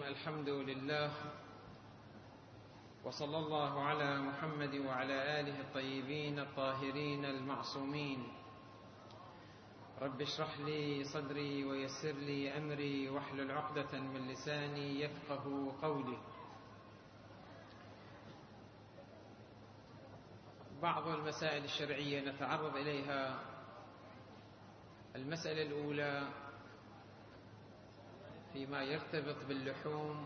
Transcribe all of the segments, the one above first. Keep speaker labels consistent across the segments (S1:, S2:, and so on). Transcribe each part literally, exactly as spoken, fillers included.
S1: الحمد لله، وصلى الله على محمد وعلى آله الطيبين الطاهرين المعصومين. رب اشرح لي صدري ويسر لي أمري واحلل عقدة من لساني يفقه قولي. بعض المسائل الشرعية نتعرض إليها. المسألة الأولى فيما يرتبط باللحوم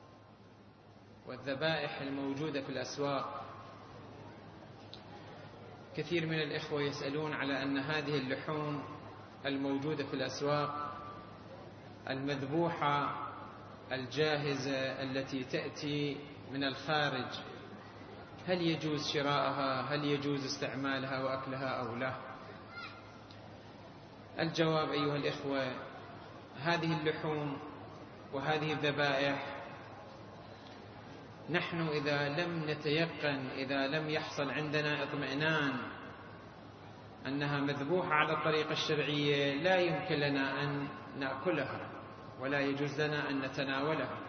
S1: والذبائح الموجودة في الأسواق. كثير من الإخوة يسألون على أن هذه اللحوم الموجودة في الأسواق المذبوحة الجاهزة التي تأتي من الخارج، هل يجوز شراءها؟ هل يجوز استعمالها وأكلها أو لا؟ الجواب أيها الإخوة، هذه اللحوم وهذه الذبائح نحن إذا لم نتيقن، إذا لم يحصل عندنا اطمئنان أنها مذبوحة على الطريقة الشرعية، لا يمكن لنا أن نأكلها ولا يجوز لنا أن نتناولها.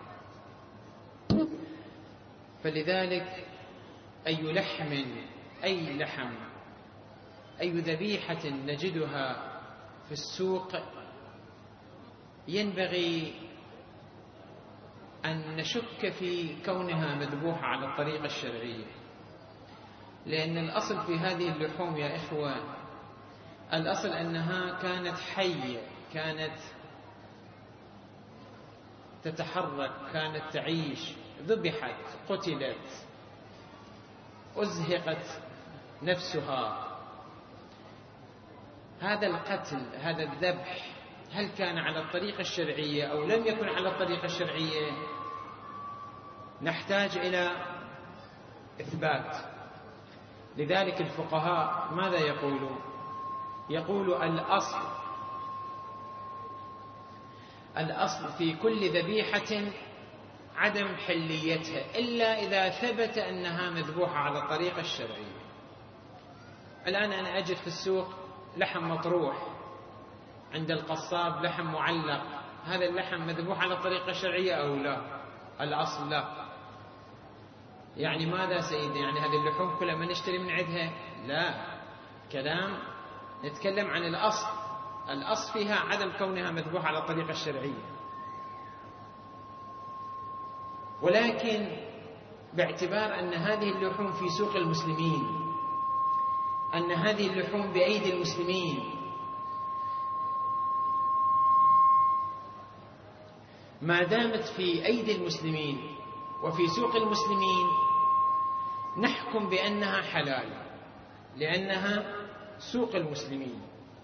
S1: فلذلك أي لحم أي لحم أي ذبيحة نجدها في السوق ينبغي أن نشك في كونها مذبوحة على الطريقة الشرعية، لأن الأصل في هذه اللحوم يا إخوة، الأصل أنها كانت حية، كانت تتحرك، كانت تعيش، ذبحت، قتلت، أزهقت نفسها. هذا القتل، هذا الذبح، هل كان على الطريقة الشرعية أو لم يكن على الطريقة الشرعية؟ نحتاج إلى إثبات. لذلك الفقهاء ماذا يقولوا؟ يقول الأصل الأصل في كل ذبيحة عدم حليتها إلا إذا ثبت أنها مذبوحة على الطريقة الشرعية. الآن أنا أجد في السوق لحم مطروح عند القصاب، لحم معلق، هذا اللحم مذبوح على الطريقة الشرعية أو لا؟ الأصل لا. يعني ماذا سيدي؟ يعني هذه اللحوم كلها ما نشتري من عندها؟ لا، كلام نتكلم عن الأصل. الأصل فيها عدم كونها مذبوحة على الطريقة الشرعية، ولكن باعتبار أن هذه اللحوم في سوق المسلمين، أن هذه اللحوم بأيدي المسلمين، ما دامت في أيدي المسلمين وفي سوق المسلمين نحكم بأنها حلال، لأنها سوق المسلمين.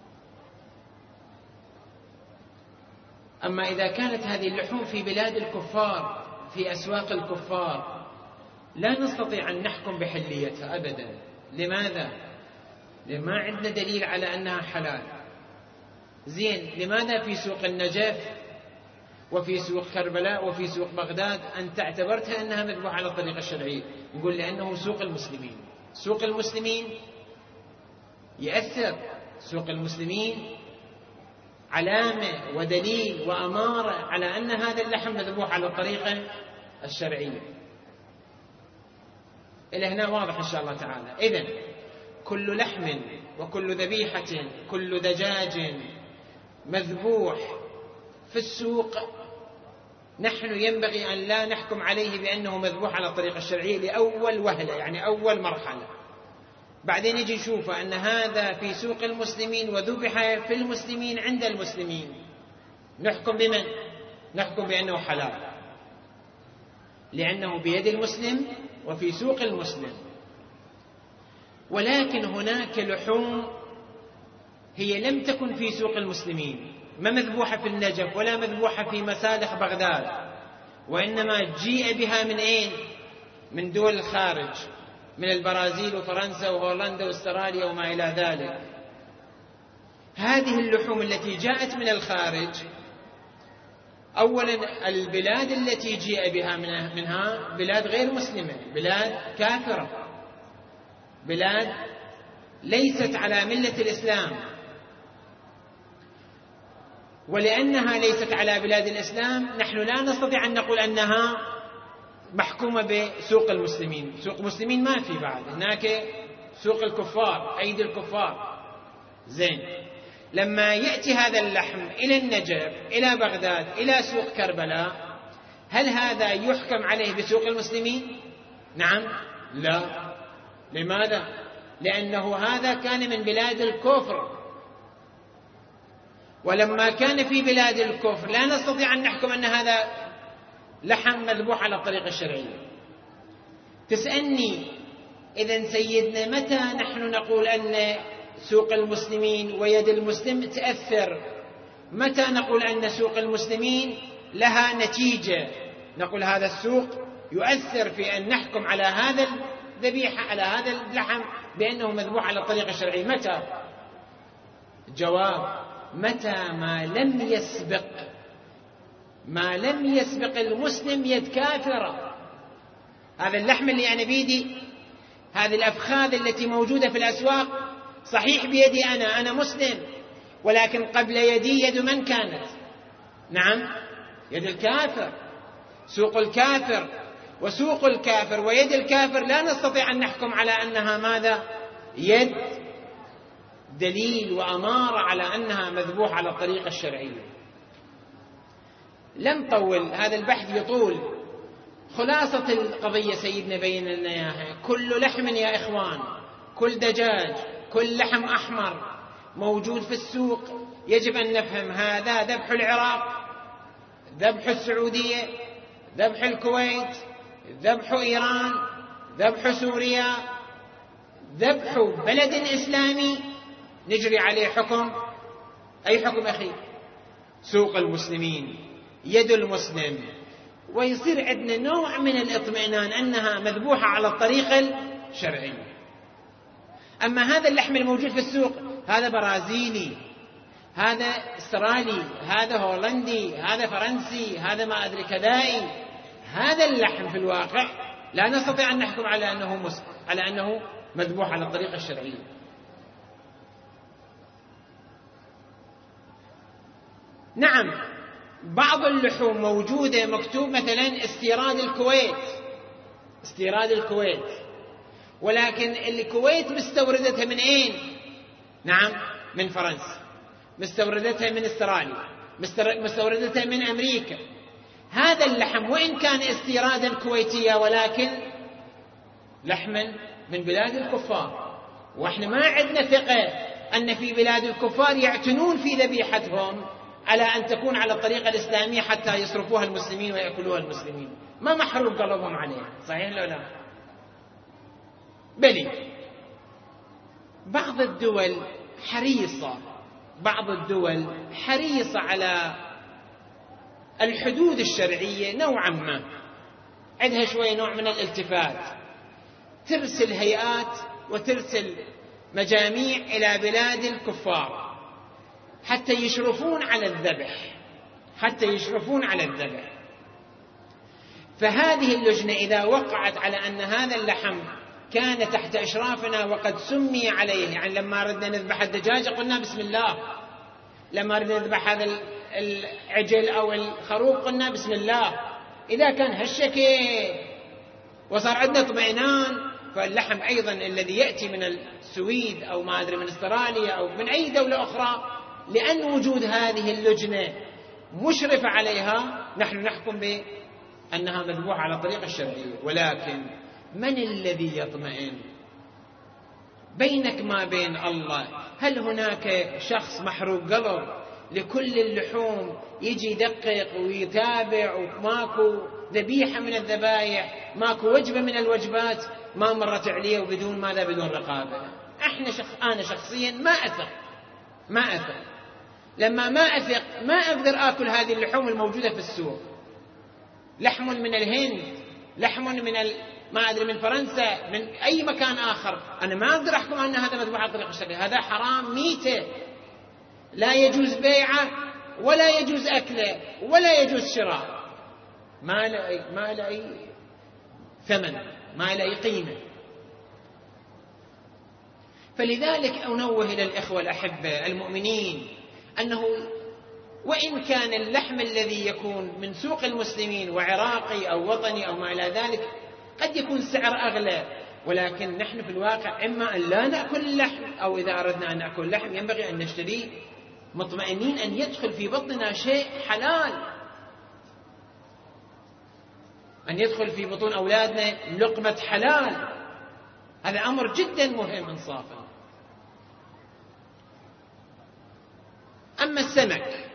S1: أما إذا كانت هذه اللحوم في بلاد الكفار، في أسواق الكفار، لا نستطيع أن نحكم بحليتها أبدا. لماذا؟ لما عندنا دليل على أنها حلال. زين، لماذا في سوق النجف وفي سوق كربلاء وفي سوق بغداد أنت اعتبرتها أنها مذبوحة على الطريقة الشرعية؟ نقول لأنه سوق المسلمين. سوق المسلمين يأثر، سوق المسلمين علامة ودليل وأمارة على أن هذا اللحم مذبوح على الطريقة الشرعية. إلى هنا واضح إن شاء الله تعالى. إذن كل لحم وكل ذبيحة، كل دجاج مذبوح في السوق نحن ينبغي أن لا نحكم عليه بأنه مذبوح على الطريقة الشرعية لأول وهلة، يعني أول مرحلة. بعدين يجي نشوف أن هذا في سوق المسلمين وذبح في المسلمين عند المسلمين، نحكم بمن؟ نحكم بأنه حلال، لأنه بيد المسلم وفي سوق المسلم. ولكن هناك لحوم هي لم تكن في سوق المسلمين، ما مذبوحة في النجف ولا مذبوحة في مسالخ بغداد، وإنما جيء بها من أين؟ من دول الخارج، من البرازيل وفرنسا وهولندا واستراليا وما إلى ذلك. هذه اللحوم التي جاءت من الخارج، أولا البلاد التي جيء بها منها بلاد غير مسلمة، بلاد كافرة، بلاد ليست على ملة الإسلام. ولأنها ليست على بلاد الإسلام نحن لا نستطيع أن نقول أنها محكومة بسوق المسلمين. سوق المسلمين ما في بعد، هناك سوق الكفار، أيدي الكفار. زين، لما يأتي هذا اللحم إلى النجف، إلى بغداد، إلى سوق كربلاء، هل هذا يحكم عليه بسوق المسلمين؟ نعم؟ لا. لماذا؟ لأنه هذا كان من بلاد الكفر، ولما كان في بلاد الكفر لا نستطيع أن نحكم أن هذا لحم مذبوح على الطريقة الشرعية. تسألني إذن سيدنا متى نحن نقول أن سوق المسلمين ويد المسلم تأثر؟ متى نقول أن سوق المسلمين لها نتيجة؟ نقول هذا السوق يؤثر في أن نحكم على هذا الذبيحة، على هذا اللحم بأنه مذبوح على الطريقة الشرعية. متى؟ جواب: متى ما لم يسبق ما لم يسبق المسلم يد كافرة. هذا اللحم اللي أنا بيدي، هذه الأفخاذ التي موجودة في الأسواق، صحيح بيدي أنا أنا مسلم، ولكن قبل يدي يد من كانت؟ نعم، يد الكافر. سوق الكافر وسوق الكافر ويد الكافر لا نستطيع أن نحكم على أنها ماذا؟ يد دليل وأمارة على أنها مذبوح على الطريقة الشرعية. لم طول، هذا البحث يطول. خلاصة القضية سيدنا بين لنا إياها: كل لحم يا إخوان، كل دجاج، كل لحم أحمر موجود في السوق يجب أن نفهم هذا ذبح العراق، ذبح السعودية، ذبح الكويت، ذبح إيران، ذبح سوريا، ذبح بلد إسلامي نجري عليه حكم. أي حكم أخي؟ سوق المسلمين، يد المسلم، ويصير عندنا نوع من الاطمئنان أنها مذبوحة على الطريقة الشرعية. أما هذا اللحم الموجود في السوق، هذا برازيلي، هذا استرالي، هذا هولندي، هذا فرنسي، هذا ما أدري كذائي، هذا اللحم في الواقع لا نستطيع أن نحكم على أنه مسلم، على أنه مذبوح على الطريقة الشرعية. نعم، بعض اللحوم موجودة مكتوب مثلا استيراد الكويت، استيراد الكويت، ولكن الكويت مستوردتها من أين؟ نعم، من فرنسا، مستوردتها من استراليا، مستوردتها من أمريكا. هذا اللحم وإن كان استيرادا كويتيا ولكن لحما من بلاد الكفار، وإحنا ما عندنا ثقة أن في بلاد الكفار يعتنون في ذبيحتهم على أن تكون على الطريقة الإسلامية حتى يصرفوها المسلمين ويأكلوها المسلمين. ما محروق قلبهم عليها، صحيح لو لا؟ بل بعض الدول حريصة بعض الدول حريصة على الحدود الشرعية نوعا ما، عندها شوية نوع من الالتفات، ترسل هيئات وترسل مجاميع إلى بلاد الكفار حتى يشرفون على الذبح، حتى يشرفون على الذبح. فهذه اللجنة إذا وقعت على أن هذا اللحم كان تحت إشرافنا وقد سمي عليه، يعني لما ردنا نذبح الدجاجة قلنا بسم الله، لما ردنا نذبح هذا العجل أو الخروف قلنا بسم الله. إذا كان هالشكل وصار عندنا اطمئنان، فاللحم أيضا الذي يأتي من السويد أو ما أدري من استراليا أو من أي دولة أخرى، لأن وجود هذه اللجنة مشرفة عليها نحن نحكم بأنها مذبوحة على الطريقة الشرعية. ولكن من الذي يطمئن؟ بينك ما بين الله. هل هناك شخص محروق قلب لكل اللحوم يجي يدقق ويتابع وماكو ذبيحة من الذبائح، ماكو وجبة من الوجبات ما مرت عليه وبدون ماذا؟ بدون رقابة. احنا شخص أنا شخصيا ما أثق ما أثق لما ما أثق ما أقدر آكل هذه اللحوم الموجودة في السوق. لحم من الهند، لحم من ال... ما أدري من فرنسا، من أي مكان آخر، أنا ما أقدر أحكم أن هذا مذبوح على الطريقة الشرعية. هذا حرام ميتة، لا يجوز بيعه ولا يجوز أكله ولا يجوز شراء، ما له ما له أي ثمن، ما له أي قيمة. فلذلك أنوه إلى الإخوة الأحبة المؤمنين أنه وإن كان اللحم الذي يكون من سوق المسلمين وعراقي أو وطني أو ما إلى ذلك قد يكون سعر أغلى، ولكن نحن في الواقع إما أن لا نأكل اللحم، أو إذا أردنا أن نأكل اللحم ينبغي أن نشتريه مطمئنين أن يدخل في بطننا شيء حلال، أن يدخل في بطون أولادنا لقمة حلال. هذا أمر جدا مهم إنصافا. أما السمك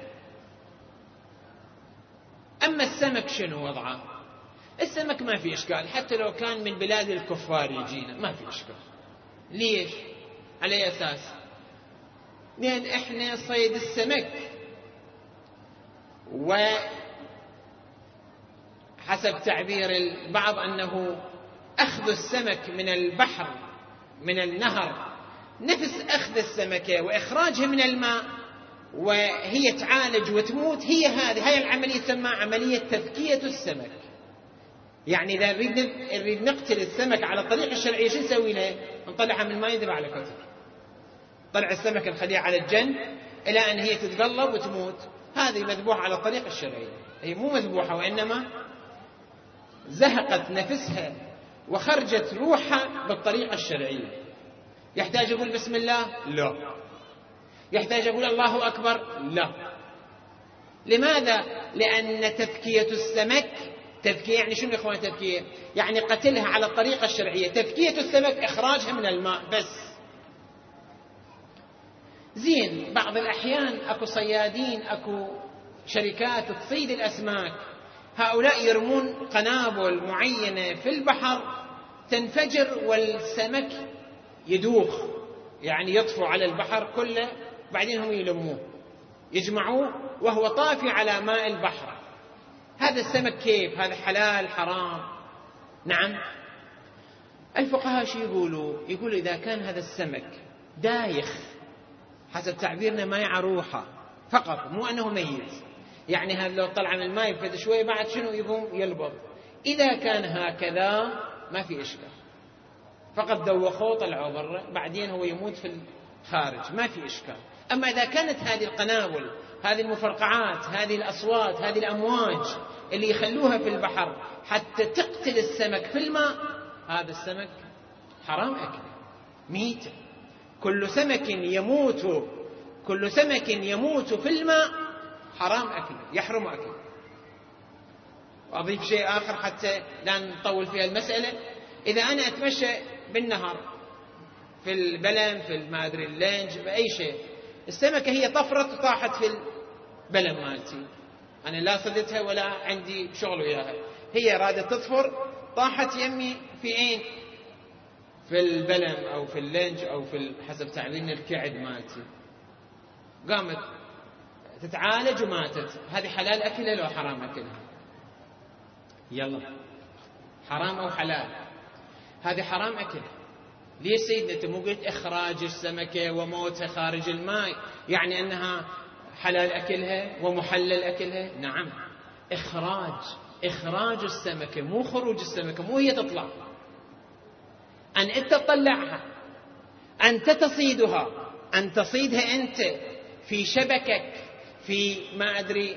S1: أما السمك شنو وضعه؟ السمك ما في إشكال، حتى لو كان من بلاد الكفار يجينا ما في إشكال. ليش؟ على أساس لأن إحنا صيد السمك، وحسب تعبير البعض أنه أخذ السمك من البحر من النهر نفس أخذ السمكة وإخراجها من الماء وهي تعالج وتموت، هي هذه هي العملية تسمى عملية تذكية السمك. يعني إذا نريد نريد نقتل السمك على الطريقة الشرعية شو نسوي له؟ نطلعها من الماء يذبح على كتر، طلع السمكة نخليها على الجنب إلى أن هي تتقلب وتموت، هذه مذبوحة على الطريقة الشرعية. هي مو مذبوحة وإنما زهقت نفسها وخرجت روحها بالطريقة الشرعية. يحتاج أقول بسم الله؟ لا. يحتاج أقول الله أكبر؟ لا. لماذا؟ لأن تذكية السمك، تذكية يعني شنو يا إخوان تذكية؟ يعني قتلها على الطريقة الشرعية. تذكية السمك إخراجها من الماء بس. زين بعض الأحيان أكو صيادين أكو شركات تصيد الأسماك، هؤلاء يرمون قنابل معينة في البحر تنفجر والسمك يدوخ، يعني يطفو على البحر كله، بعدين هم يلموه يجمعوه وهو طافي على ماء البحر. هذا السمك كيف؟ هذا حلال حرام؟ نعم. الفقهاء شو يقولوا؟ يقولوا إذا كان هذا السمك دايخ حسب تعبيرنا ما يعروحه فقط، مو أنه ميت، يعني هذا لو طلع من الماء يفد شوي بعد شنو يقوم يلبض. إذا كان هكذا ما في إشكال، فقط دوخوه طلعوا برا بعدين هو يموت في الخارج ما في إشكال. أما إذا كانت هذه القنابل، هذه المفرقعات، هذه الأصوات، هذه الأمواج اللي يخلوها في البحر حتى تقتل السمك في الماء، هذا السمك حرام أكله ميت. كل سمك يموت كل سمك يموت في الماء حرام أكله، يحرم أكله. وأضيف شيء آخر حتى لا نطول في المسألة. إذا أنا أتمشى بالنهر في البلم في ما أدري اللينج بأي شيء، السمكة هي طفرت وطاحت في البلم مالتي، أنا لا صدتها ولا عندي شغل وياها، هي رادت تطفر طاحت يمي في أين؟ في البلم أو في اللينج أو في حسب تعبيرنا الكعد مالتي، قامت تتعالج وماتت، هذه حلال أكلها لو حرام أكلها؟ يلا حرام أو حلال؟ هذه حرام أكلها. ليش سيدنا أنت مو قلت إخراج السمكة وموتها خارج الماء يعني أنها حلال أكلها ومحلل أكلها؟ نعم، إخراج إخراج السمكة مو خروج السمكة، مو هي تطلع، أن أنت تطلعها، أنت تصيدها، أن تصيدها أنت في شبكك في ما أدري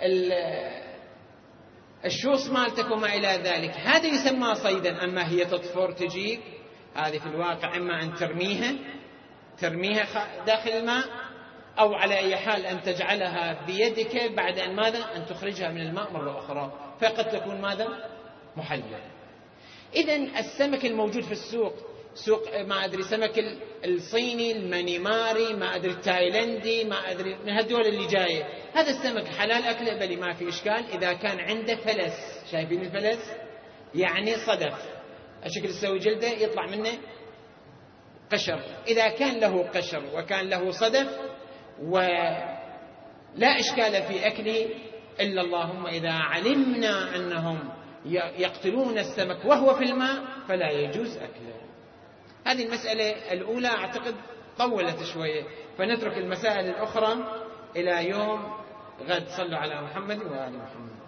S1: الشوص مالتك وما إلى ذلك، هذا يسمى صيدا. أما هي تطفر تجيك، هذه في الواقع إما أن ترميها ترميها داخل الماء، أو على أي حال أن تجعلها بيدك بعد أن ماذا؟ أن تخرجها من الماء مرة أخرى، فقد تكون ماذا؟ محلل. إذن السمك الموجود في السوق، سوق ما أدري سمك الصيني المانيماري ما أدري التايلندي ما أدري من هالدول اللي جاية، هذا السمك حلال أكله بل ما في إشكال إذا كان عنده فلس. شايفين الفلس؟ يعني صدف الشكل يسوي جلده يطلع منه قشر، إذا كان له قشر وكان له صدف ولا إشكال في أكله، إلا اللهم إذا علمنا أنهم يقتلون السمك وهو في الماء فلا يجوز أكله. هذه المسألة الأولى أعتقد طولت شوية، فنترك المسائل الأخرى إلى يوم غد. صلوا على محمد وآل محمد.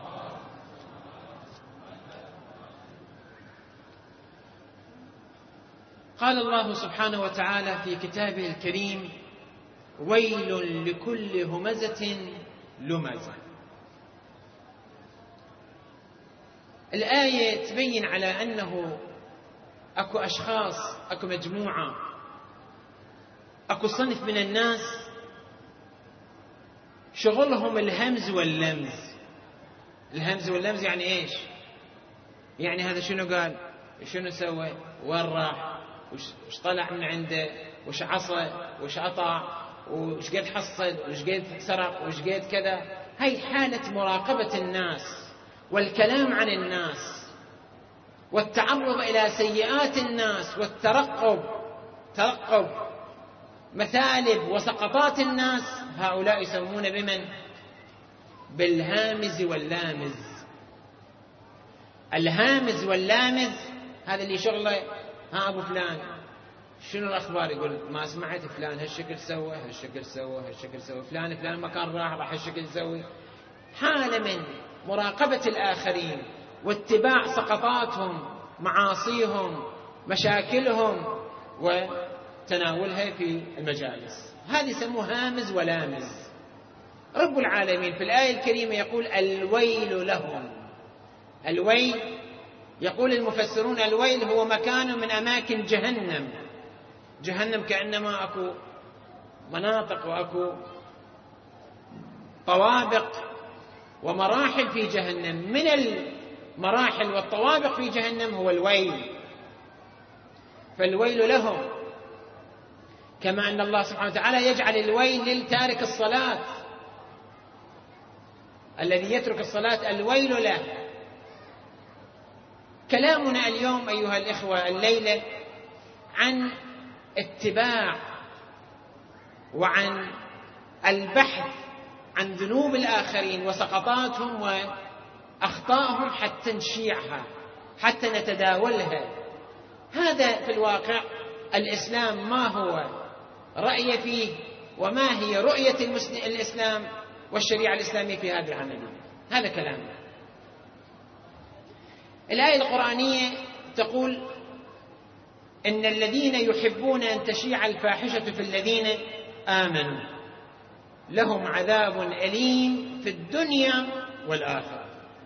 S1: قال الله سبحانه وتعالى في كتابه الكريم: ويل لكل همزة لمزة. الآية تبين على أنه أكو أشخاص، أكو مجموعة، أكو صنف من الناس شغلهم الهمز واللمز. الهمز واللمز يعني إيش؟ يعني هذا شنو قال، شنو سوى، وين راح، وش طلع من عنده، وش عصى، وش عطى، وش قد حصل، وش قد سرق، وش قد كذا. هاي حالة مراقبة الناس والكلام عن الناس والتعرض إلى سيئات الناس والترقب ترقب مثالب وسقطات الناس. هؤلاء يسمون بمن؟ بالهامز واللامز. الهامز واللامز هذا اللي شغله، ها أبو فلان شنو الأخبار، يقول ما سمعت فلان هالشكل سوى هالشكل سوى هالشكل سوى، فلان فلان مكان راح راح هالشكل يسوي. حالة من مراقبة الآخرين واتباع سقطاتهم، معاصيهم، مشاكلهم، وتناولها في المجالس. هذه يسموه هامز ولامز. رب العالمين في الآية الكريمة يقول الويل لهم. الويل يقول المفسرون الويل هو مكان من أماكن جهنم. جهنم كأنما أكو مناطق وأكو طوابق ومراحل في جهنم. من المراحل والطوابق في جهنم هو الويل، فالويل لهم. كما أن الله سبحانه وتعالى يجعل الويل للتارك الصلاة، الذي يترك الصلاة الويل له. كلامنا اليوم أيها الإخوة الليلة عن اتباع وعن البحث عن ذنوب الآخرين وسقطاتهم وأخطائهم حتى نشيعها، حتى نتداولها. هذا في الواقع الإسلام ما هو رأي فيه، وما هي رؤية الإسلام والشريعة الإسلامية في هذه العملية. هذا كلام. الآية القرآنية تقول إن الذين يحبون أن تشيع الفاحشة في الذين آمنوا لهم عذاب أليم في الدنيا والآخرة.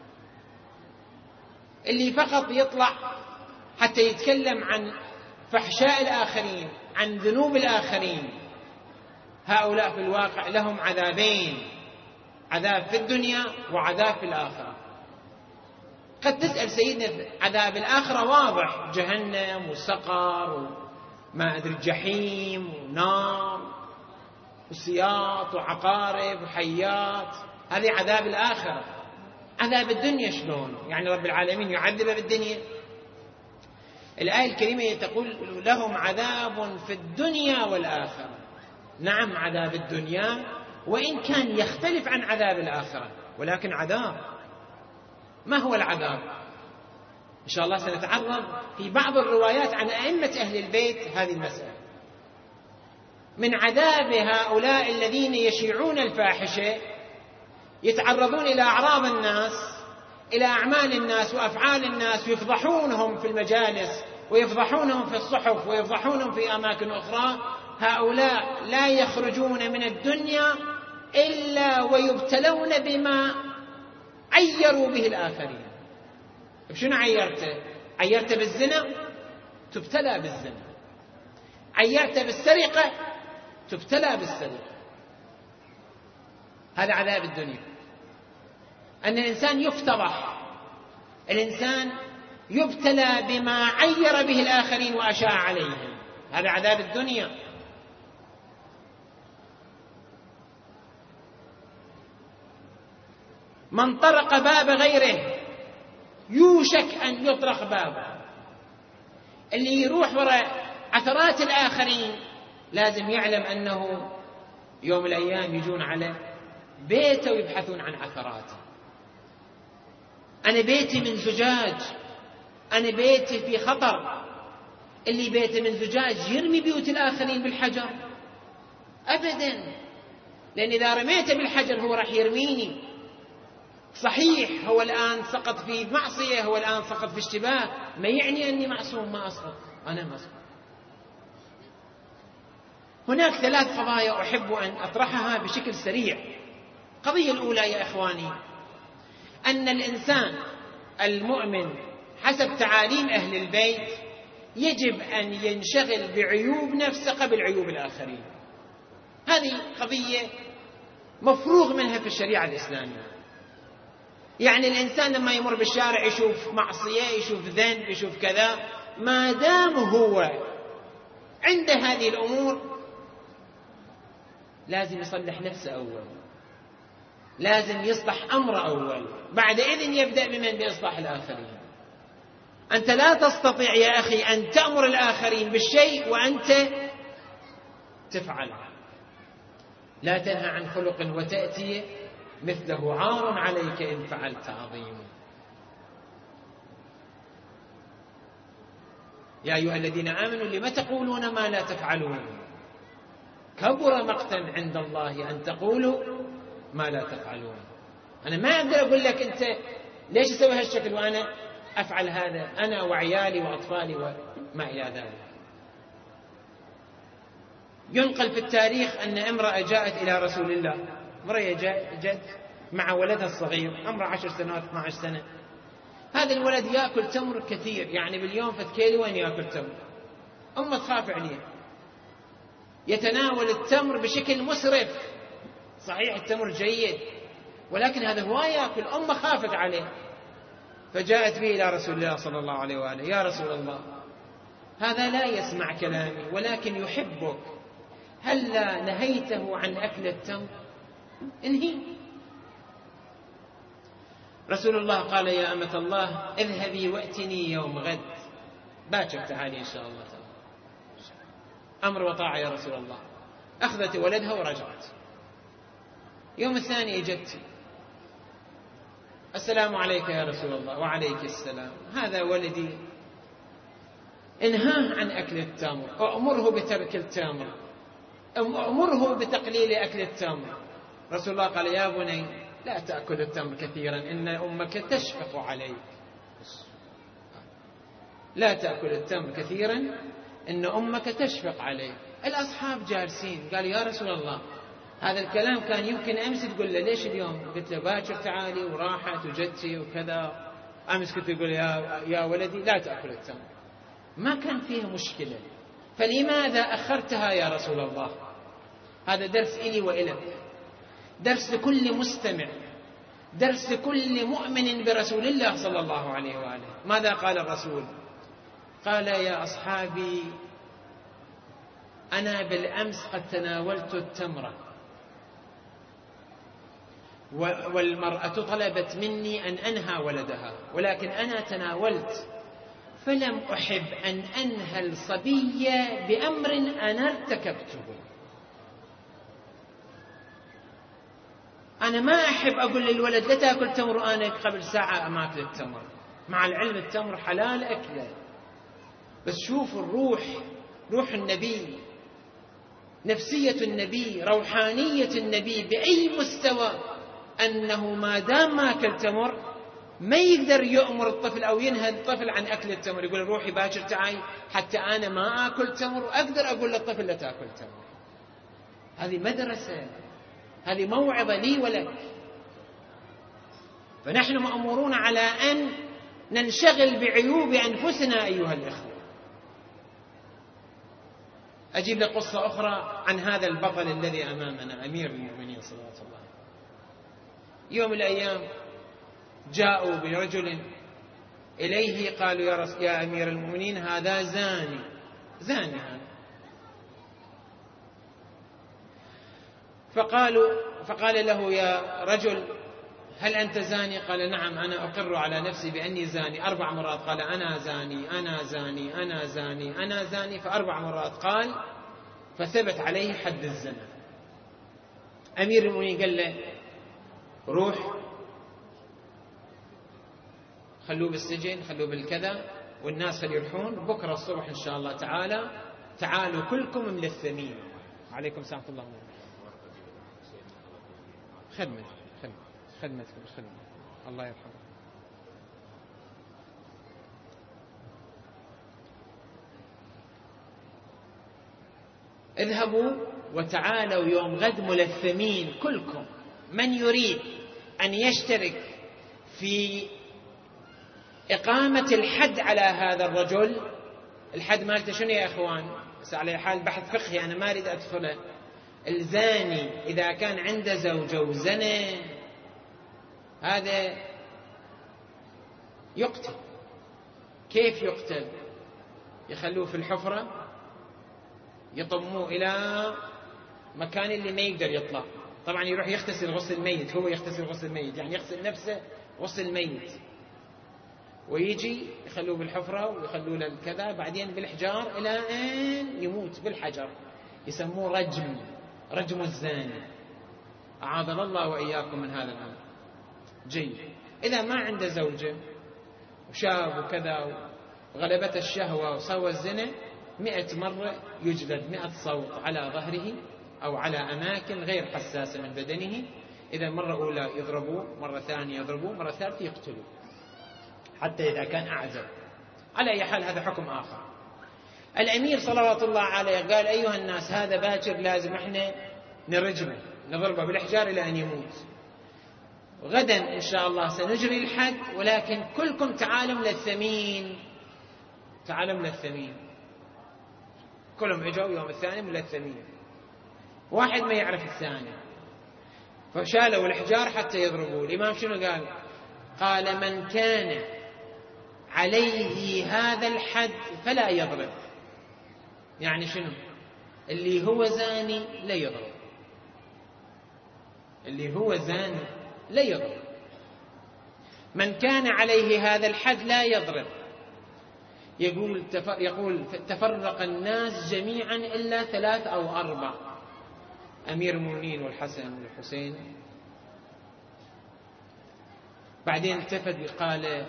S1: اللي فقط يطلع حتى يتكلم عن فحشاء الآخرين، عن ذنوب الآخرين، هؤلاء في الواقع لهم عذابين، عذاب في الدنيا وعذاب في الآخرة. قد تسأل سيدنا عذاب الآخرة واضح، جهنم وسقر وما أدري جحيم ونار وسياط وعقارب وحيات، هذه عذاب الآخرة. عذاب الدنيا شلون؟ يعني رب العالمين يعذب بالدنيا؟ الآية الكريمة تقول لهم عذاب في الدنيا والآخرة. نعم عذاب الدنيا وإن كان يختلف عن عذاب الآخرة، ولكن عذاب. ما هو العذاب؟ إن شاء الله سنتعرض في بعض الروايات عن أئمة أهل البيت هذه المسألة. من عذاب هؤلاء الذين يشيعون الفاحشة يتعرضون إلى أعراض الناس، إلى أعمال الناس وأفعال الناس، ويفضحونهم في المجالس ويفضحونهم في الصحف ويفضحونهم في أماكن أخرى. هؤلاء لا يخرجون من الدنيا إلا ويبتلون بما عيروا به الآخرين. بشنو عيرته؟ عيرته بالزنا، تبتلى بالزنا. عيرته بالسرقة، تبتلى بالسرقة. هذا عذاب الدنيا، أن الإنسان يفتضح، الإنسان يبتلى بما عير به الآخرين وأشاع عليهم. هذا عذاب الدنيا. من طرق باب غيره يوشك أن يطرق بابه. اللي يروح وراء عثرات الآخرين لازم يعلم أنه يوم الأيام يجون على بيته ويبحثون عن عثراته. أنا بيتي من زجاج، أنا بيتي في خطر. اللي بيته من زجاج يرمي بيوت الآخرين بالحجر؟ أبدا، لأن إذا رميته بالحجر هو راح يرميني. صحيح هو الآن سقط في معصية، هو الآن سقط في اشتباه، ما يعني أني معصوم، ما أسقط، أنا ما أسقط. هناك ثلاث قضايا أحب أن أطرحها بشكل سريع القضية الأولى يا إخواني أن الإنسان المؤمن حسب تعاليم أهل البيت يجب أن ينشغل بعيوب نفسه قبل عيوب الآخرين. هذه قضية مفروغ منها في الشريعة الإسلامية. يعني الإنسان لما يمر بالشارع يشوف معصية، يشوف ذنب، يشوف كذا، ما دام هو عند هذه الأمور لازم يصلح نفسه أول، لازم يصلح أمره أول، بعد إذن يبدأ بمن؟ بإصلاح الآخرين. أنت لا تستطيع يا أخي أن تأمر الآخرين بالشيء وأنت تفعله. لا تنهى عن خلق وتأتي مثله عار عليك إن فعلت عظيم. يا أيها الذين آمنوا لم تقولون ما لا تفعلون كبر مقتا عند الله أن تقولوا ما لا تفعلون. أنا ما أقدر أقول لك أنت ليش تسوي هالشكل وأنا أفعل هذا، أنا وعيالي وأطفالي وما إلى ذلك. ينقل في التاريخ أن امرأة جاءت إلى رسول الله، امرأة جاءت مع ولدها الصغير عمره عشر سنوات اثنى عشر سنة. هذا الولد يأكل تمر كثير، يعني باليوم فتكيلي وين يأكل تمر. أمه تخاف عليه، يتناول التمر بشكل مسرف. صحيح التمر جيد ولكن هذا هو يأكل، أمه خافت عليه. فجاءت به إلى رسول الله صلى الله عليه وآله: يا رسول الله هذا لا يسمع كلامي ولكن يحبك، هلا نهيته عن أكل التمر؟ انهي. رسول الله قال: يا أمة الله اذهبي وأتني يوم غد، باكر تعالي إن شاء الله تعالى. أمر وطاعة يا رسول الله. أخذت ولدها ورجعت. يوم الثاني اجت: السلام عليك يا رسول الله. وعليك السلام. هذا ولدي انهاه عن أكل التمر، أمره بترك التمر، أمره بتقليل أكل التمر. رسول الله قال: يا بني لا تأكل التمر كثيرا إن أمك تشفق عليك. لا تأكل التمر كثيرا إن أمك تشفق عليك. الأصحاب جالسين، قال: يا رسول الله هذا الكلام كان يمكن أمس تقول له، ليش اليوم؟ قلت له: باكر تعالي وراحت وجدتي وكذا. أمس كنت تقول يا, يا ولدي لا تأكل التمر. ما كان فيها مشكلة، فلماذا أخرتها يا رسول الله؟ هذا درس إلي وإلك، درس لكل مستمع، درس لكل مؤمن برسول الله صلى الله عليه وآله. ماذا قال الرسول؟ قال: يا أصحابي أنا بالأمس قد تناولت التمرة والمرأة طلبت مني أن أنهى ولدها، ولكن أنا تناولت، فلم أحب أن أنهى الصبي بأمر أنا ارتكبته. أنا ما أحب أقول للولد لا تأكل تمر وأنا قبل ساعة ما أكل التمر، مع العلم التمر حلال أكله. بس شوف الروح، روح النبي، نفسية النبي، روحانية النبي بأي مستوى، أنه ما دام ما أكل تمر ما يقدر يؤمر الطفل أو ينهى الطفل عن أكل التمر. يقول: روحي باكر تعي حتى أنا ما أكل تمر وأقدر أقول للطفل لا تأكل تمر. هذه مدرسة، هذه موعظة لي ولك. فنحن مأمورون على أن ننشغل بعيوب أنفسنا أيها الإخوة. أجيب لك قصة أخرى عن هذا البطل الذي أمامنا، أمير المؤمنين صلى الله عليه وسلم. يوم من الأيام جاءوا برجل إليه، قالوا: يا, رس... يا أمير المؤمنين هذا زاني، زاني هذا. فقالوا فقال له: يا رجل هل أنت زاني؟ قال: نعم أنا أقر على نفسي بأني زاني. أربع مرات قال: أنا زاني أنا زاني أنا زاني أنا زاني، فأربع مرات قال، فثبت عليه حد الزنا. أمير المؤمنين قال له: روح خلوه بالسجن، خلوه بالكذا، والناس خلوا يروحون، بكرة الصبح إن شاء الله تعالى تعالوا كلكم ملثمين. عليكم السلام ورحمة الله وبركاته. خدمة خدمة خدمتكم خدمة، الله يرحمه. اذهبوا وتعالوا يوم غد ملثمين كلكم، من يريد أن يشترك في إقامة الحد على هذا الرجل، الحد مالته شنو يا إخوان؟ بس على حال بحث فقهي أنا ما أريد أدخله. الزاني إذا كان عنده زوجة وزنى هذا يقتل. كيف يقتل؟ يخلوه في الحفرة، يطموه إلى مكان اللي ما يقدر يطلع. طبعا يروح يغتسل غسل الميت، هو يغتسل غسل الميت يعني يغسل نفسه غسل الميت، ويجي يخلوه بالحفرة ويخلوه للكذا، بعدين بالحجار إلى أن يموت بالحجر. يسموه رجم، رجم الزاني. أعاذنا الله وإياكم من هذا الأمر. جيد. إذا ما عنده زوجة وشاب وكذا وغلبته الشهوة وسوى الزنا، مئة مرة يجلد مئة صوت على ظهره أو على أماكن غير حساسة من بدنه. إذا مرة أولى يضربوه، مرة ثانية يضربوه، مرة ثالثة يقتلوه، حتى إذا كان أعزب. على أي حال هذا حكم آخر. الأمير صلوات الله عليه قال أيها الناس هذا باكر لازم احنا نرجمه، نضربه بالحجار إلى أن يموت. غدا إن شاء الله سنجري الحد، ولكن كلكم تعالوا للثمين، تعالوا للثمين. كلهم اجوا يوم الثاني من الثمين، واحد ما يعرف الثاني، فشالوا الحجار حتى يضربوه. الإمام شنو قال؟ قال من كان عليه هذا الحد فلا يضرب. يعني شنو؟ اللي هو زاني لا يضرب، اللي هو زاني لا يضرب. من كان عليه هذا الحد لا يضرب. يقول يقول تفرق الناس جميعا إلا ثلاث أو أربع، أمير المؤمنين والحسن والحسين. بعدين التفت قال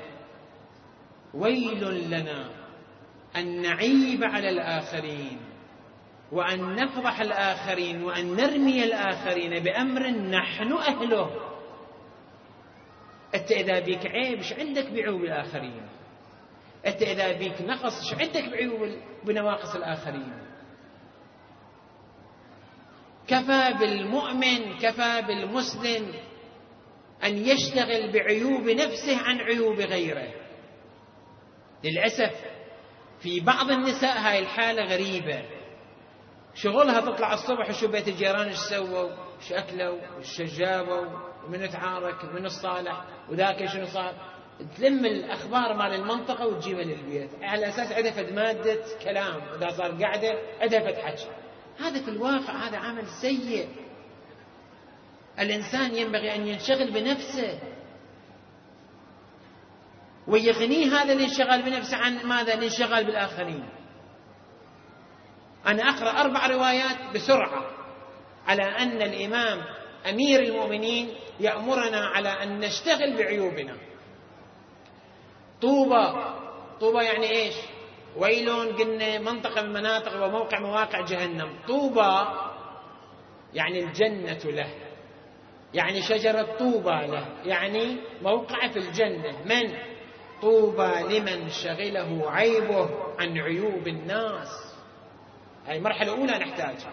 S1: ويل لنا أن نعيب على الآخرين وأن نفضح الآخرين وأن نرمي الآخرين بأمر نحن أهله. أنت إذا بيك عيب إيش عندك بعيوب الآخرين؟ أنت إذا بيك نقص إيش عندك بعيوب بنواقص الآخرين؟ كفى بالمؤمن، كفى بالمسلم أن يشتغل بعيوب نفسه عن عيوب غيره. للأسف في بعض النساء هاي الحالة غريبة، شغلها تطلع الصبح وشو بيت الجيران ايش سووا، ايش أكلوا، ايش جابوا، ومن تعارك ومن الصالح وذاك شنو صار، تلم الأخبار مال المنطقة وتجيبها للبيت على أساس عندها فد مادة كلام، إذا صار قاعدة عندها فد حكي. هذا في الواقع هذا عمل سيء. الإنسان ينبغي أن ينشغل بنفسه ويغنيه هذا الانشغال بنفسه عن ماذا؟ الانشغال بالآخرين. أنا أقرأ أربع روايات بسرعة على أن الإمام أمير المؤمنين يأمرنا على أن نشتغل بعيوبنا. طوبى، طوبى يعني إيش؟ ويل، قلنا منطقة من مناطق وموقع مواقع جهنم. طوبى يعني الجنة له، يعني شجرة طوبى له، يعني موقع في الجنة. من؟ طوبى لمن شغله عيبه عن عيوب الناس. هذه مرحلة أولى نحتاجها.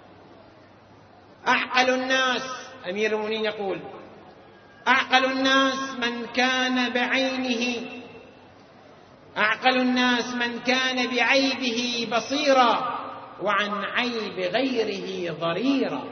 S1: أعقل الناس، أمير المؤمنين يقول أعقل الناس من كان بعينه، أعقل الناس من كان بعيبه بصيرا وعن عيب غيره ضريرا.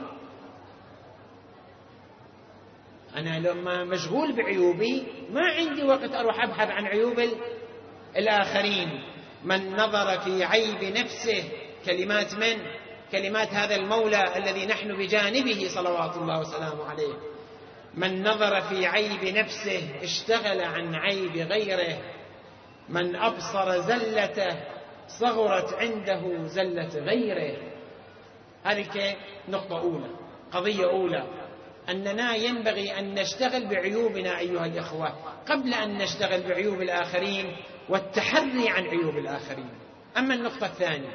S1: أنا لما مشغول بعيوبي ما عندي وقت أروح أبحث عن عيوب الآخرين. من نظر في عيب نفسه، كلمات من؟ كلمات هذا المولى الذي نحن بجانبه صلوات الله وسلامه عليه. من نظر في عيب نفسه اشتغل عن عيب غيره. من أبصر زلته صغرت عنده زلة غيره. هذه نقطة أولى، قضية أولى، أننا ينبغي أن نشتغل بعيوبنا أيها الإخوة قبل أن نشتغل بعيوب الآخرين والتحري عن عيوب الآخرين. أما النقطة الثانية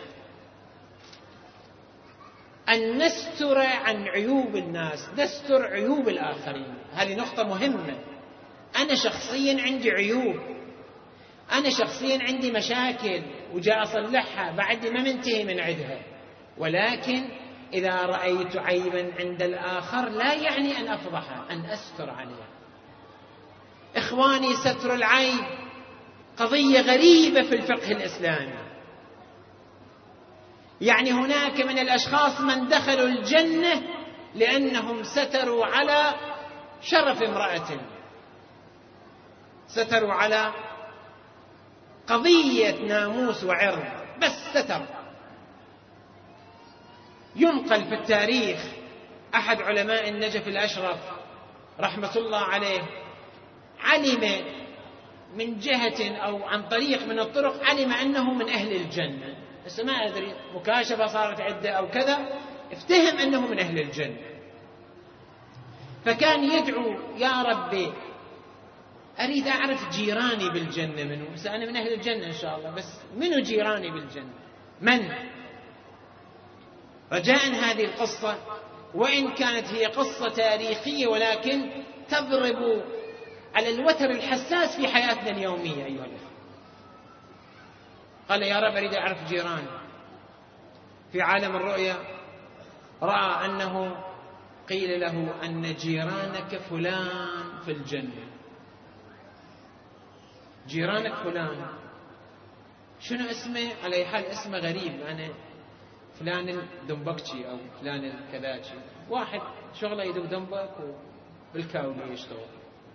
S1: أن نستر عن عيوب الناس، نستر عيوب الآخرين. هذه نقطة مهمة. أنا شخصيا عندي عيوب، أنا شخصيا عندي مشاكل وجاء أصلحها بعد ما منتهي من عدها، ولكن إذا رأيت عيبا عند الآخر لا يعني أن أفضحه، أن أستر عليه. إخواني، ستر العيب قضية غريبة في الفقه الإسلامي. يعني هناك من الأشخاص من دخلوا الجنة لأنهم ستروا على شرف امرأة، ستروا على قضية ناموس وعرض، بس ستر. ينقل في التاريخ أحد علماء النجف الأشرف رحمة الله عليه علم من جهة أو عن طريق من الطرق علم أنه من أهل الجنة، بس ما أدري مكاشفة صارت عدة أو كذا، افتهم أنه من أهل الجنة. فكان يدعو: يا ربي أريد أعرف جيراني بالجنة منه، بس أنا من أهل الجنة إن شاء الله، بس منو جيراني بالجنة؟ من؟ رجاء هذه القصة وإن كانت هي قصة تاريخية ولكن تضرب على الوتر الحساس في حياتنا اليومية أيها الأخوة. قال: يا رب أريد أعرف جيراني. في عالم الرؤيا رأى أنه قيل له أن جيرانك فلان في الجنة. جيرانك فلان، شنو اسمه؟ على حال اسمه غريب، أنا فلان الدنبكشي أو فلان الكذاشي، واحد شغله يدوب دنبك وبالكاولي يشتغل.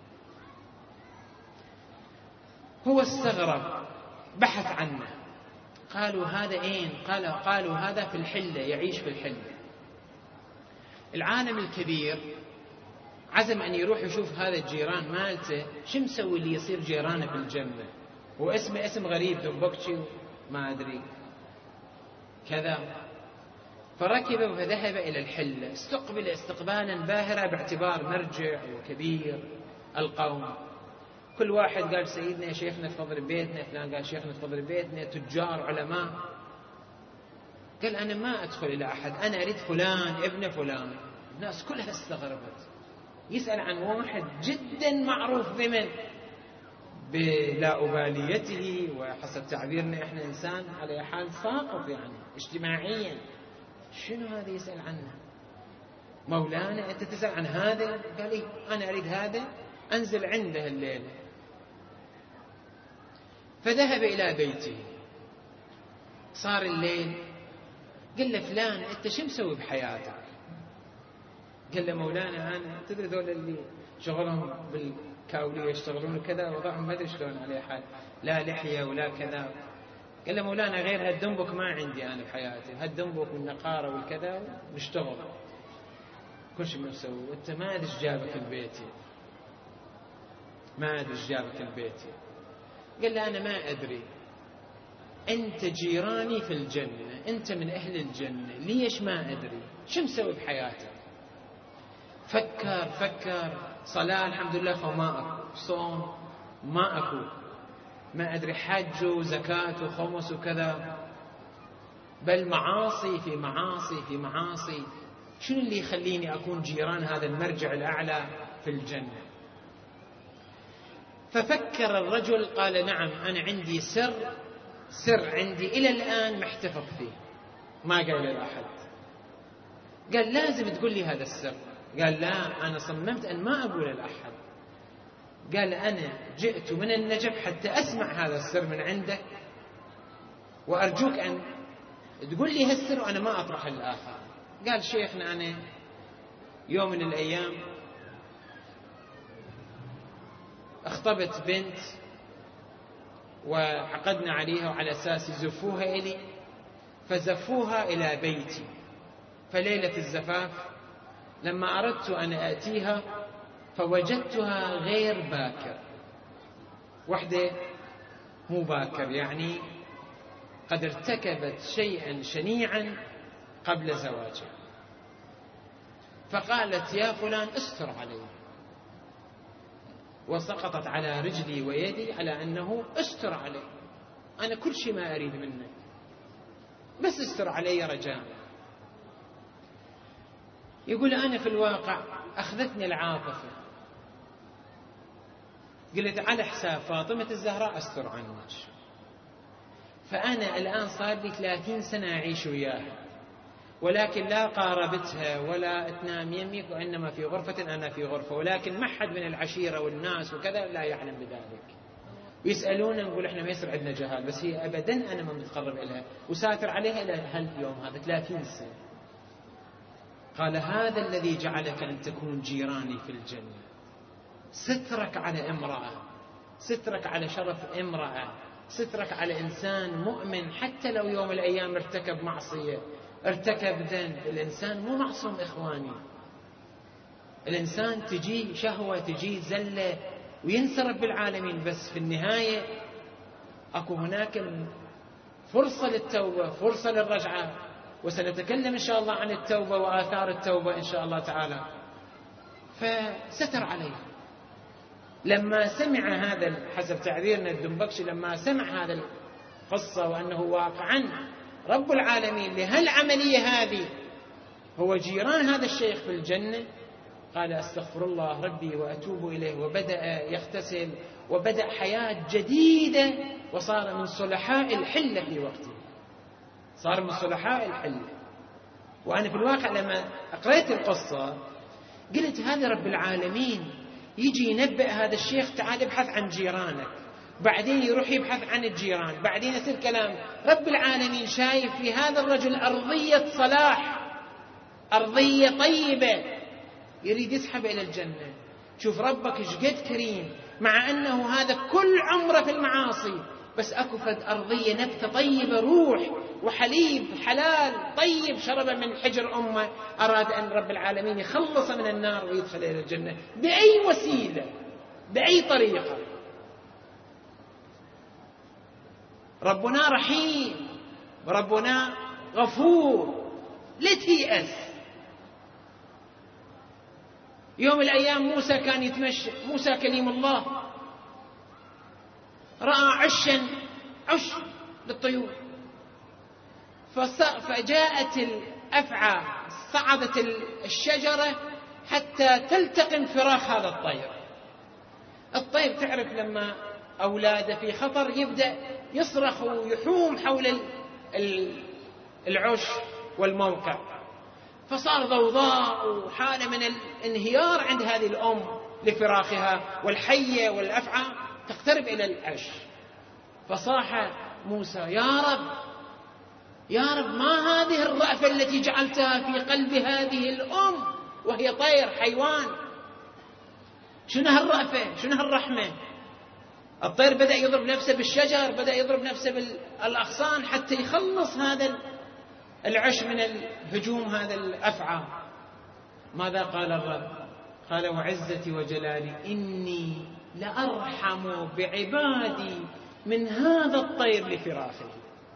S1: هو استغرب، بحث عنه، قالوا هذا أين؟ قال قالوا هذا في الحلة، يعيش في الحلة. العالم الكبير عزم أن يروح يشوف هذا الجيران مالته، شو مسوي اللي يصير جيرانه في الجنة، واسمه اسم غريب دنبكشي ما أدري كذا. فركب وذهب إلى الحلة، استقبل استقبالا باهرا باعتبار مرجع وكبير القوم. كل واحد قال: سيدنا شيخنا تفضل بيتنا، فلان قال: شيخنا تفضل بيتنا، تجار علماء. قال: أنا ما أدخل إلى أحد، أنا أريد فلان ابن فلان. الناس كلها استغربت، يسأل عن واحد جدا معروف ضمن بلا أباليته، وحسب تعبيرنا إحنا إنسان على حال ساقط يعني اجتماعيا. شنو هذا يسأل عنه؟ مولانا أنت تسأل عن هذا؟ قال: إيه أنا أريد هذا، أنزل عنده الليلة. فذهب إلى بيته، صار الليل، قال له: فلان أنت شو مسوي بحياتك؟ قال له: مولانا أنا تدري ذول اللي شغلهم بالكاولية يشتغلون كذا، وضعهم ما أدري شلون عليه حال، لا لحية ولا كذا. قال له: مولانا غير هالدنبك ما عندي أنا بحياتي، هالدنبك والنقارة والكذا نشتغل كل شيء بنسوي. وأنت ما أدري إيش جابك البيتي، ما أدري إيش جابك البيتي. قال له: أنا ما أدري، أنت جيراني في الجنة، أنت من أهل الجنة، ليش ما أدري شو مسوي بحياتك؟ فكر فكر، صلاة الحمد لله خو ما أكو، صوم ما أكو، ما أدري حج وزكاة وخمس وكذا، بل معاصي في معاصي في معاصي. شنو اللي يخليني أكون جيران هذا المرجع الأعلى في الجنة؟ ففكر الرجل، قال: نعم أنا عندي سر، سر عندي إلى الآن محتفظ فيه، ما قال لأحد. قال: لازم تقول لي هذا السر. قال: لا أنا صممت أن ما أقول لأحد. قال: أنا جئت من النجف حتى أسمع هذا السر من عندك، وأرجوك أن تقول لي هالسر وأنا ما أطرحه للآخر. قال: شيخنا أنا يوم من الأيام اخطبت بنت وعقدنا عليها وعلى أساس يزفوها إلي، فزفوها إلى بيتي. فليلة الزفاف لما أردت أن أتيها فوجدتها غير باكر، وحدة مو باكر، يعني قد ارتكبت شيئا شنيعا قبل زواجها. فقالت: يا فلان استر علي، وسقطت على رجلي ويدي على أنه استر علي، أنا كل شيء ما أريد منك، بس استر علي رجاء. يقول: أنا في الواقع أخذتني العاطفة، قلت على حساب فاطمة الزهراء أستر عنك، فأنا الآن صار لي ثلاثين سنة أعيش وياها، ولكن لا قاربتها ولا تنام يمك، وإنما في غرفة أنا في غرفة، ولكن ما حد من العشيرة والناس وكذا لا يعلم بذلك. ويسألونا نقول إحنا ما يصير عندنا جهال، بس هي أبدا أنا ما متقرب إليها وسافر عليها إلى هاليوم هذا ثلاثين سنة. قال هذا الذي جعلك أن تكون جيراني في الجنة، سترك على امرأة، سترك على شرف امرأة، سترك على إنسان مؤمن، حتى لو يوم الأيام ارتكب معصية ارتكب ذنب. الإنسان مو معصوم إخواني، الإنسان تجي شهوة تجي زلة وينسى رب العالمين، بس في النهاية أكو هناك فرصة للتوبة، فرصة للرجعة، وسنتكلم إن شاء الله عن التوبة وآثار التوبة إن شاء الله تعالى. فستر عليه. لما سمع هذا حسب تعبيرنا الدنبكشي، لما سمع هذا القصة وأنه واقعا رب العالمين لهالعملية هذه هو جيران هذا الشيخ في الجنة، قال أستغفر الله ربي وأتوب إليه، وبدأ يغتسل وبدأ حياة جديدة، وصار من صلحاء الحلة في وقته، صار من صلحاء الحلة. وأنا في الواقع لما أقرأت القصة قلت هذا رب العالمين يجي ينبئ هذا الشيخ تعال ابحث عن جيرانك، بعدين يروح يبحث عن الجيران، بعدين يصير كلام. رب العالمين شايف في هذا الرجل أرضية صلاح، أرضية طيبة، يريد يسحب إلى الجنة. شوف ربك ايش قد كريم، مع أنه هذا كل عمره في المعاصي، بس أكو فد أرضية نبتة طيبة، روح وحليب حلال طيب شرب من حجر أمه، أراد أن رب العالمين يخلص من النار ويدخل إلى الجنة بأي وسيلة بأي طريقة. ربنا رحيم وربنا غفور، لا تيأس. يوم من الأيام موسى كان يتمشى، موسى كليم الله، رأى عشا عش للطيور، فجاءت الأفعى صعدت الشجرة حتى تلتقم فراخ هذا الطير. الطير تعرف لما أولاده في خطر يبدأ يصرخ ويحوم حول العش والموقع، فصار ضوضاء وحالة من الانهيار عند هذه الأم لفراخها، والحية والأفعى تقترب إلى العش. فصاح موسى يا رب يا رب ما هذه الرأفة التي جعلتها في قلب هذه الأم وهي طير حيوان؟ شنو هالرأفة؟ شنو هالرحمة؟ الطير بدأ يضرب نفسه بالشجر، بدأ يضرب نفسه بالأغصان حتى يخلص هذا العش من الهجوم هذا الأفعى. ماذا قال الرب؟ قال وعزتي وجلالي إني لأرحم بعبادي من هذا الطير لفراخه.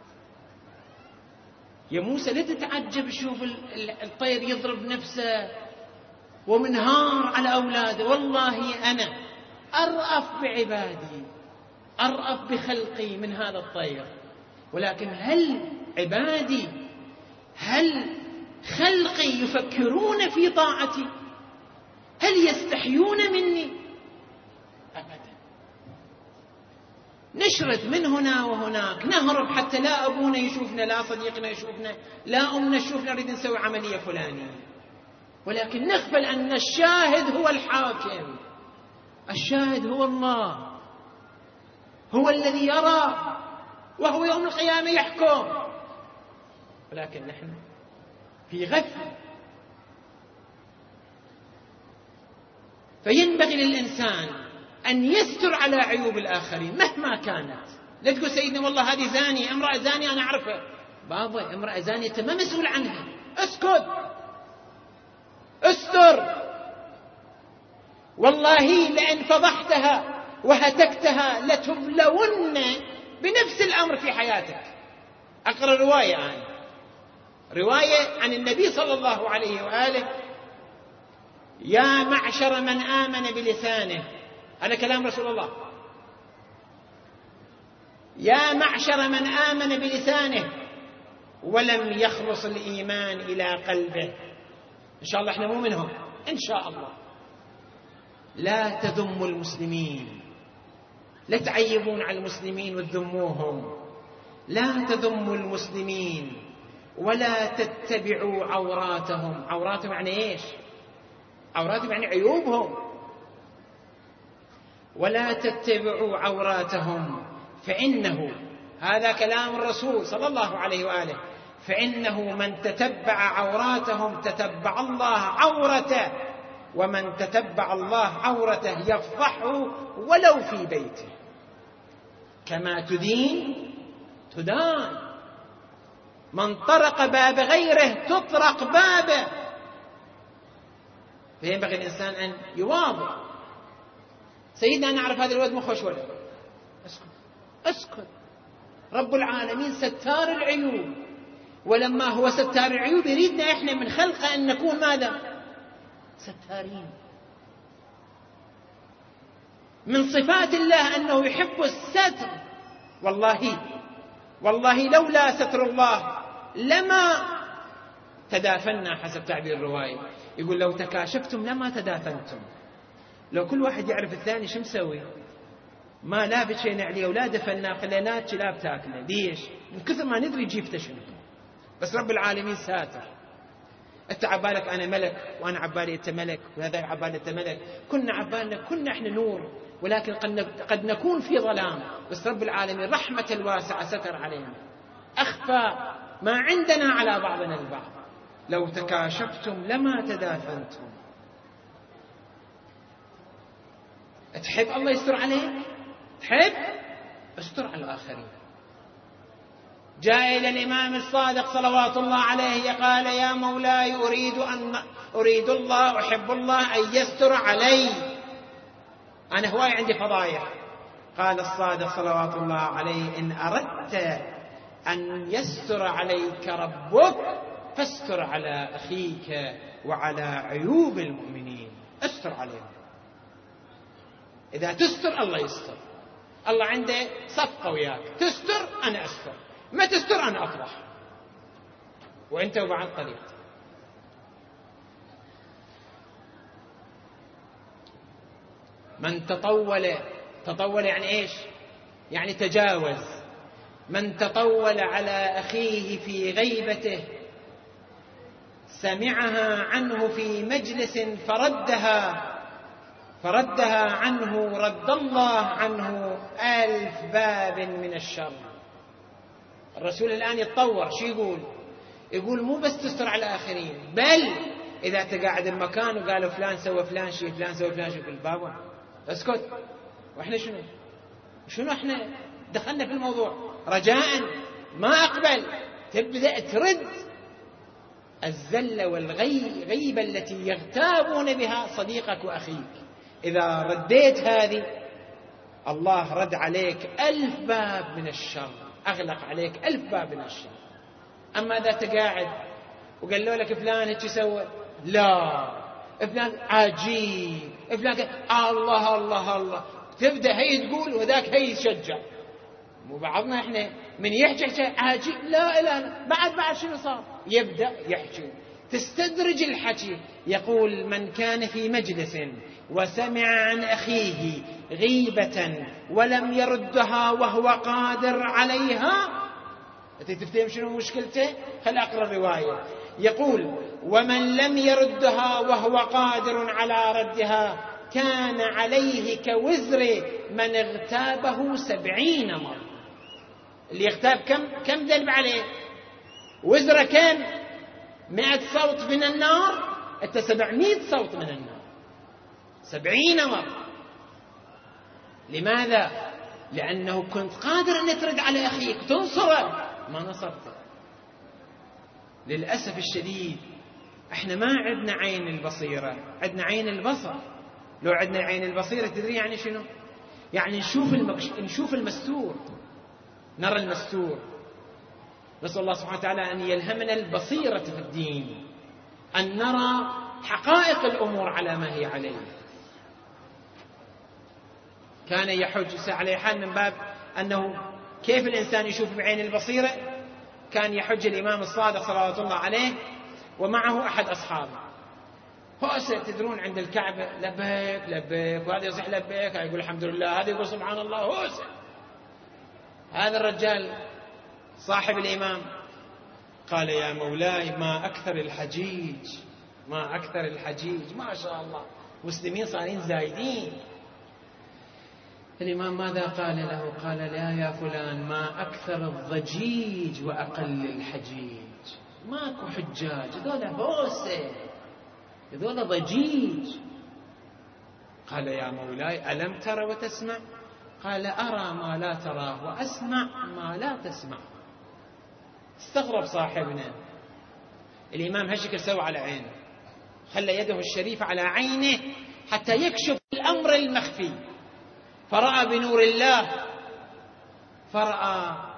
S1: يا موسى لا تتعجب، شوف الطير يضرب نفسه ومنهار على أولاده، والله أنا أرأف بعبادي أرأف بخلقي من هذا الطير. ولكن هل عبادي هل خلقي يفكرون في طاعتي؟ هل يستحيون مني؟ أبدا. نشرد من هنا وهناك، نهرب حتى لا أبونا يشوفنا، لا صديقنا يشوفنا، لا أمنا تشوفنا نريد نسوي عملية فلانية، ولكن نغفل أن الشاهد هو الحاكم، الشاهد هو الله، هو الذي يرى، وهو يوم القيامة يحكم. ولكن نحن في غفلة. فينبغي للإنسان أن يستر على عيوب الآخرين مهما كانت. لا تقول سيدنا والله هذه زانية، امرأة زانية أنا أعرفها. بابا امرأة زانية ما مسؤول عنها، اسكت استر. والله لأن فضحتها وهتكتها لتبلون بنفس الأمر في حياتك. أقرأ رواية عنه، رواية عن النبي صلى الله عليه وآله: يا معشر من آمن بلسانه، هذا كلام رسول الله، يا معشر من آمن بلسانه ولم يخلص الإيمان إلى قلبه. إن شاء الله إحنا مو منهم إن شاء الله. لا تذموا المسلمين، لا تعيبون على المسلمين وتذموهم، لا تذموا المسلمين، ولا تتبعوا عوراتهم. عوراتهم يعني إيش؟ عوراتهم يعني عيوبهم. ولا تتبعوا عوراتهم فإنه، هذا كلام الرسول صلى الله عليه وآله، فإنه من تتبع عوراتهم تتبع الله عورته، ومن تتبع الله عورته يفضحه ولو في بيته. كما تدين تدان. من طرق باب غيره تطرق بابه. فينبغي الإنسان أن يواظب. سيدنا نعرف هذا الولد مخش ولد، اسكت اسكت. رب العالمين ستار العيوب، ولما هو ستار العيوب يريدنا إحنا من خلقه أن نكون ماذا؟ ستارين. من صفات الله أنه يحب الستر. والله والله لولا ستر الله لما تدافنا، حسب تعبير الرواية. يقول لو تكاشفتم لما تدافنتم. لو كل واحد يعرف الثاني شو مسوي، ما لابس شيء عليه ولا دفنا خليناه كلاب تاكله. ليش؟ من كثر ما ندري جيبته شنو. بس رب العالمين ساتر. انت عبالك انا ملك، وانا عبالي انت ملك، وهذا عبالي انت ملك. كنا عبالنا كنا احنا نور، ولكن قد نكون في ظلام. بس رب العالمين رحمة الواسعة ستر علينا، أخفى ما عندنا على بعضنا البعض. لو تكاشفتم لما تدافنتم. تحب الله يستر عليك؟ تحب؟ استر على الآخرين. جاء إلى الإمام الصادق صلوات الله عليه قال يا مولاي أريد أن أريد الله أحب الله أن يستر علي، أنا هواي عندي فضايح. قال الصادق صلوات الله عليه إن أردت أن يستر عليك ربك فاستر على أخيك وعلى عيوب المؤمنين. استر عليهم. إذا تستر الله يستر. الله عنده صفقة وياك، تستر أنا أستر، ما تستر أنا أفضح، وأنت وبعد طريق. من تطول، تطول يعني إيش؟ يعني تجاوز. من تطول على أخيه في غيبته سمعها عنه في مجلس فردها فردها عنه رد الله عنه ألف باب من الشر. الرسول الآن يتطور. شو يقول؟ يقول مو بس تستر على الآخرين، بل إذا تقاعد المكان وقالوا فلان سوى فلان شيء، فلان سوى فلان شيء، في الباب اسكت. وإحنا شنو شنو إحنا دخلنا في الموضوع رجاء ما أقبل. تبدأ ترد الزلة والغيبة التي يغتابون بها صديقك وأخيك. إذا رديت هذه الله رد عليك ألف باب من الشر، أغلق عليك ألف باب من الشر. أما إذا تقاعد وقالوا لك فلان هيك سوى، لا فلان عجيب، فلان الله الله الله، تبدأ هي تقول وذاك هي يشجع. مو بعضنا إحنا من يحكي عجيب، لا لا بعد بعد شنو صار؟ يبدأ يحكي، تستدرج الحكي. يقول من كان في مجلس وسمع عن أخيه غيبة ولم يردها وهو قادر عليها. تفتهم شنو مشكلته؟ خل أقرأ الرواية. يقول ومن لم يردها وهو قادر على ردها كان عليه كوزر من اغتابه سبعين مرة. اللي يغتاب كم كم ذنب عليه؟ وزر كم؟ مئة صوت من النار، أنت سبعمائة صوت من النار، سبعين مرة. لماذا؟ لأنه كنت قادر أن ترد على أخيك تنصره، ما نصرته. للأسف الشديد احنا ما عندنا عين البصيرة، عندنا عين البصر. لو عندنا عين البصيرة تدري يعني شنو؟ يعني نشوف المكش... نشوف المستور، نرى المستور. نسأل الله سبحانه وتعالى أن يلهمنا البصيرة في الدين، أن نرى حقائق الأمور على ما هي عليه. كان يحج على حال من باب أنه كيف الإنسان يشوف بعين البصيرة. كان يحج الإمام الصادق صلوات الله عليه ومعه أحد أصحابه، هوسة تدرون عند الكعبة لبيك لبيك، وهذا يصيح لبيك، هذا يقول الحمد لله، هذا يقول سبحان الله، هوسة. هذا الرجال صاحب الإمام قال يا مولاي ما أكثر الحجيج، ما أكثر الحجيج، ما شاء الله مسلمين صارين زايدين. الإمام ماذا قال له؟ قال لا يا فلان، ما أكثر الضجيج وأقل الحجيج. ماكو حجاج، هذول هوسة، هذول ضجيج. قال يا مولاي ألم ترى وتسمع؟ قال أرى ما لا تراه وأسمع ما لا تسمع. استغرب صاحبنا. الإمام هشكر سوى على عينه، خلى يده الشريفة على عينه حتى يكشف الأمر المخفي، فرأى بنور الله، فرأى